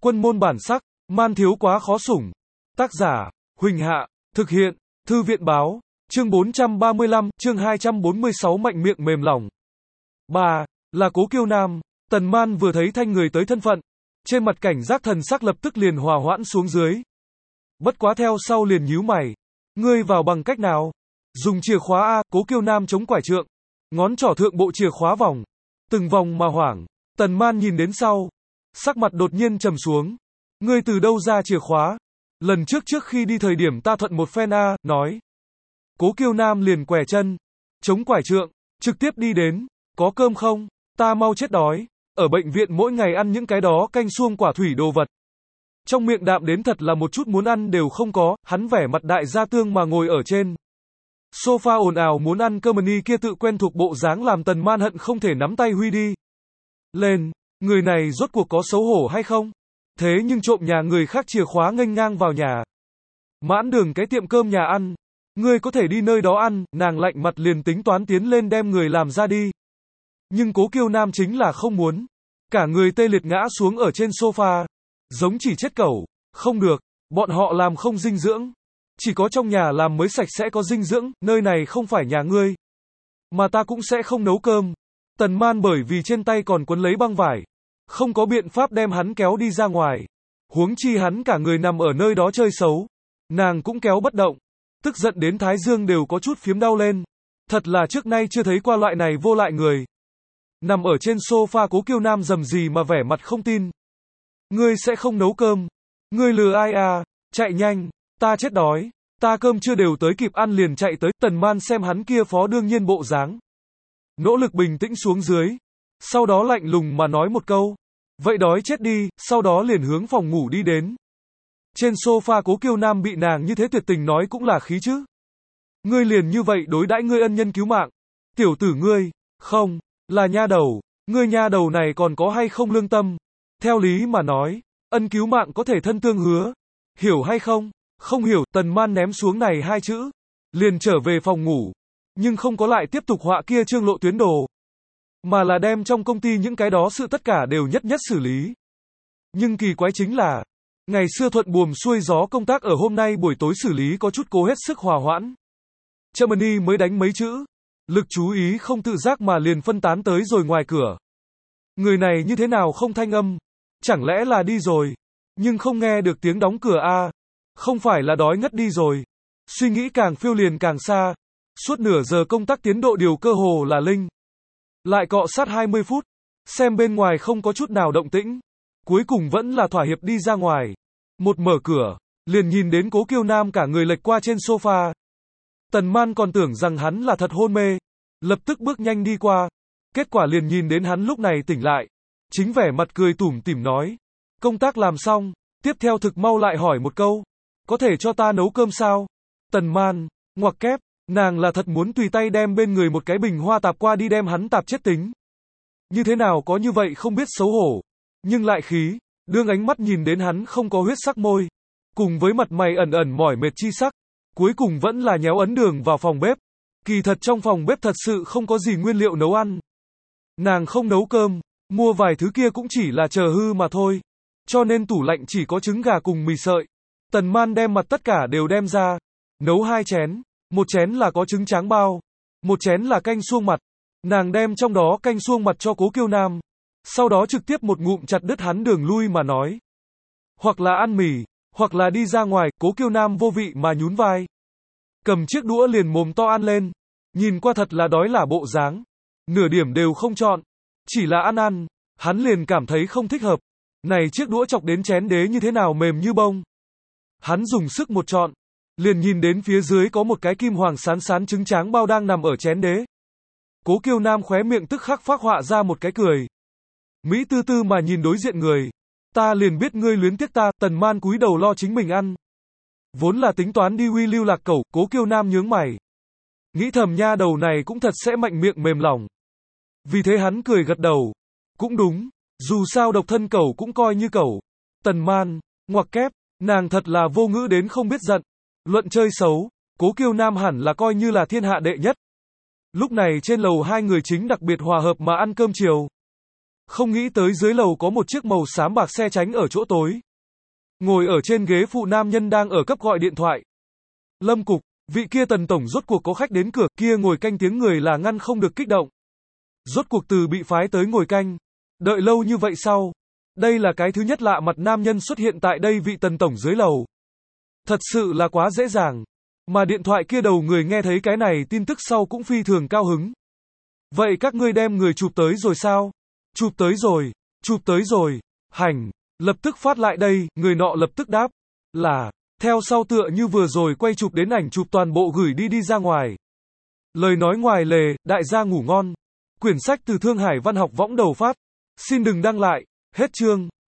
Quân môn bản sắc, man thiếu quá khó sủng. Tác giả, Huỳnh Hạ, thực hiện, Thư viện báo, chương 435, chương 246 mạnh miệng mềm lòng. 3. Là Cố Kiêu Nam, Tần Man vừa thấy Thanh người tới thân phận, trên mặt cảnh giác thần sắc lập tức liền hòa hoãn xuống dưới. Bất quá theo sau liền nhíu mày. Ngươi vào bằng cách nào? Dùng chìa khóa A, Cố Kiêu Nam chống quải trượng, ngón trỏ thượng bộ chìa khóa vòng, từng vòng mà hoảng. Tần Man nhìn đến sau, sắc mặt đột nhiên trầm xuống. Ngươi từ đâu ra chìa khóa? Lần trước khi đi thời điểm ta thuận một phen A, nói. Cố Kiêu Nam liền quẻ chân, chống quải trượng, trực tiếp đi đến. Có cơm không? Ta mau chết đói. Ở bệnh viện mỗi ngày ăn những cái đó canh xuông quả thủy đồ vật. Trong miệng đạm đến thật là một chút muốn ăn đều không có, hắn vẻ mặt đại gia tương mà ngồi ở trên sofa ồn ào muốn ăn cơm ni kia tự quen thuộc bộ dáng làm Tần Man hận không thể nắm tay huy đi lên. Người này rốt cuộc có xấu hổ hay không? Thế nhưng trộm nhà người khác chìa khóa nghênh ngang vào nhà. Mãn đường cái tiệm cơm nhà ăn. Ngươi có thể đi nơi đó ăn, nàng lạnh mặt liền tính toán tiến lên đem người làm ra đi. Nhưng Cố Kiêu Nam chính là không muốn. Cả người tê liệt ngã xuống ở trên sofa. Giống chỉ chết cẩu. Không được, bọn họ làm không dinh dưỡng. Chỉ có trong nhà làm mới sạch sẽ có dinh dưỡng, nơi này không phải nhà ngươi. Mà ta cũng sẽ không nấu cơm. Tần Man bởi vì trên tay còn quấn lấy băng vải. Không có biện pháp đem hắn kéo đi ra ngoài. Huống chi hắn cả người nằm ở nơi đó chơi xấu. Nàng cũng kéo bất động. Tức giận đến thái dương đều có chút phiếm đau lên. Thật là trước nay chưa thấy qua loại này vô lại người. Nằm ở trên sofa Cố Kiêu Nam rầm rì mà vẻ mặt không tin. Ngươi sẽ không nấu cơm. Ngươi lừa ai à? Chạy nhanh, ta chết đói. Ta cơm chưa đều tới kịp ăn liền chạy tới. Tần Man xem hắn kia phó đương nhiên bộ dáng. Nỗ lực bình tĩnh xuống dưới. Sau đó lạnh lùng mà nói một câu. Vậy đói chết đi, sau đó liền hướng phòng ngủ đi đến. Trên sofa Cố Kiêu Nam bị nàng như thế tuyệt tình nói cũng là khí chứ. Ngươi liền như vậy đối đãi ngươi ân nhân cứu mạng. Tiểu tử ngươi, không, là nha đầu, ngươi nha đầu này còn có hay không lương tâm. Theo lý mà nói, ân cứu mạng có thể thân tương hứa. Hiểu hay không? Không hiểu, Tần Man ném xuống này hai chữ. Liền trở về phòng ngủ. Nhưng không có lại tiếp tục họa kia trương lộ tuyến đồ. Mà là đem trong công ty những cái đó sự tất cả đều nhất nhất xử lý. Nhưng kỳ quái chính là, ngày xưa thuận buồm xuôi gió công tác ở hôm nay buổi tối xử lý có chút cố hết sức hòa hoãn. Germany mới đánh mấy chữ. Lực chú ý không tự giác mà liền phân tán tới rồi ngoài cửa. Người này như thế nào không thanh âm? Chẳng lẽ là đi rồi? Nhưng không nghe được tiếng đóng cửa a? Không phải là đói ngất đi rồi. Suy nghĩ càng phiêu liền càng xa. Suốt nửa giờ công tác tiến độ điều cơ hồ là linh. Lại cọ sát 20 phút. Xem bên ngoài không có chút nào động tĩnh. Cuối cùng vẫn là thỏa hiệp đi ra ngoài. Một mở cửa, liền nhìn đến Cố Kiêu Nam cả người lệch qua trên sofa. Tần Man còn tưởng rằng hắn là thật hôn mê. Lập tức bước nhanh đi qua. Kết quả liền nhìn đến hắn lúc này tỉnh lại. Chính vẻ mặt cười tủm tỉm nói. Công tác làm xong. Tiếp theo thực mau lại hỏi một câu. Có thể cho ta nấu cơm sao? Tần Man, ngoặc kép. Nàng là thật muốn tùy tay đem bên người một cái bình hoa tạp qua đi đem hắn tạp chết tính. Như thế nào có như vậy không biết xấu hổ. Nhưng lại khí. Đương ánh mắt nhìn đến hắn không có huyết sắc môi. Cùng với mặt mày ẩn ẩn mỏi mệt chi sắc. Cuối cùng vẫn là nhéo ấn đường vào phòng bếp. Kỳ thật trong phòng bếp thật sự không có gì nguyên liệu nấu ăn. Nàng không nấu cơm. Mua vài thứ kia cũng chỉ là chờ hư mà thôi. Cho nên tủ lạnh chỉ có trứng gà cùng mì sợi. Tần Man đem mặt tất cả đều đem ra. Nấu 2 chén. Một chén là có trứng tráng bao. Một chén là canh suông mặt. Nàng đem trong đó canh suông mặt cho Cố Kiêu Nam. Sau đó trực tiếp một ngụm chặt đứt hắn đường lui mà nói. Hoặc là ăn mì, hoặc là đi ra ngoài. Cố Kiêu Nam vô vị mà nhún vai. Cầm chiếc đũa liền mồm to ăn lên. Nhìn qua thật là đói là bộ dáng. Nửa điểm đều không chọn. Chỉ là ăn. Hắn liền cảm thấy không thích hợp. Này chiếc đũa chọc đến chén đế như thế nào mềm như bông. Hắn dùng sức một chọn. Liền nhìn đến phía dưới có một cái kim hoàng sán sán trứng tráng bao đang nằm ở chén đế. Cố Kiêu Nam khóe miệng tức khắc phác họa ra một cái cười. Mỹ tư tư mà nhìn đối diện người. Ta liền biết ngươi luyến tiếc ta. Tần Man cúi đầu lo chính mình ăn. Vốn là tính toán đi uy lưu lạc cẩu. Cố Kiêu Nam nhướng mày. Nghĩ thầm nha đầu này cũng thật sẽ mạnh miệng mềm lòng. Vì thế hắn cười gật đầu. Cũng đúng. Dù sao độc thân cẩu cũng coi như cẩu. Tần Man, ngoặc kép. Nàng thật là vô ngữ đến không biết giận. Luận chơi xấu, Cố Kiêu Nam hẳn là coi như là thiên hạ đệ nhất. Lúc này trên lầu hai người chính đặc biệt hòa hợp mà ăn cơm chiều. Không nghĩ tới dưới lầu có một chiếc màu xám bạc xe tránh ở chỗ tối. Ngồi ở trên ghế phụ nam nhân đang ở cấp gọi điện thoại. Lâm Cục, vị kia Tần tổng rốt cuộc có khách đến cửa, kia ngồi canh tiếng người là ngăn không được kích động. Rốt cuộc từ bị phái tới ngồi canh. Đợi lâu như vậy sau. Đây là cái thứ nhất lạ mặt nam nhân xuất hiện tại đây vị Tần tổng dưới lầu. Thật sự là quá dễ dàng. Mà điện thoại kia đầu người nghe thấy cái này tin tức sau cũng phi thường cao hứng. Vậy các ngươi đem người chụp tới rồi sao? Chụp tới rồi, hành, lập tức phát lại đây, người nọ lập tức đáp. Là, theo sau tựa như vừa rồi quay chụp đến ảnh chụp toàn bộ gửi đi ra ngoài. Lời nói ngoài lề, đại gia ngủ ngon. Quyển sách từ Thương Hải Văn học võng đầu phát. Xin đừng đăng lại, hết chương.